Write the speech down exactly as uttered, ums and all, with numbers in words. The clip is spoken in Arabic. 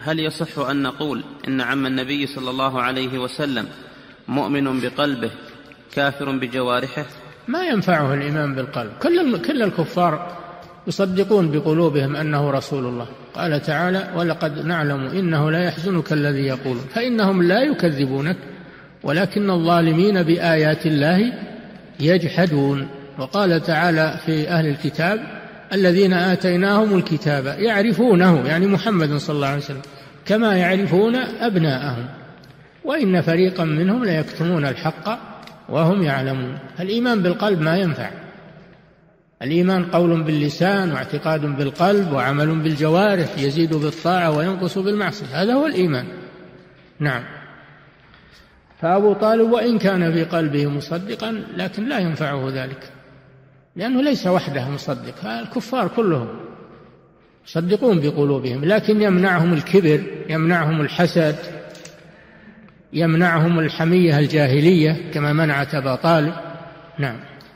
هل يصح أن نقول إن عم النبي صلى الله عليه وسلم مؤمن بقلبه كافر بجوارحه؟ ما ينفعه الإيمان بالقلب. كل كل الكفار يصدقون بقلوبهم أنه رسول الله. قال تعالى: ولقد نعلم إنه لا يحزنك الذي يقولون. فإنهم لا يكذبونك ولكن الظالمين بآيات الله يجحدون. وقال تعالى في أهل الكتاب: الذين آتيناهم الكتاب يعرفونه، يعني محمد صلى الله عليه وسلم، كما يعرفون أبناءهم وإن فريقا منهم ليكتمون الحق وهم يعلمون. الإيمان بالقلب ما ينفع. الإيمان قول باللسان واعتقاد بالقلب وعمل بالجوارح، يزيد بالطاعة وينقص بالمعصية، هذا هو الإيمان. نعم. فأبو طالب وإن كان في قلبه مصدقا لكن لا ينفعه ذلك، لأنه ليس وحده مصدق، الكفار كلهم يصدقون بقلوبهم، لكن يمنعهم الكبر، يمنعهم الحسد، يمنعهم الحمية الجاهلية كما منعت أبا طالب. نعم.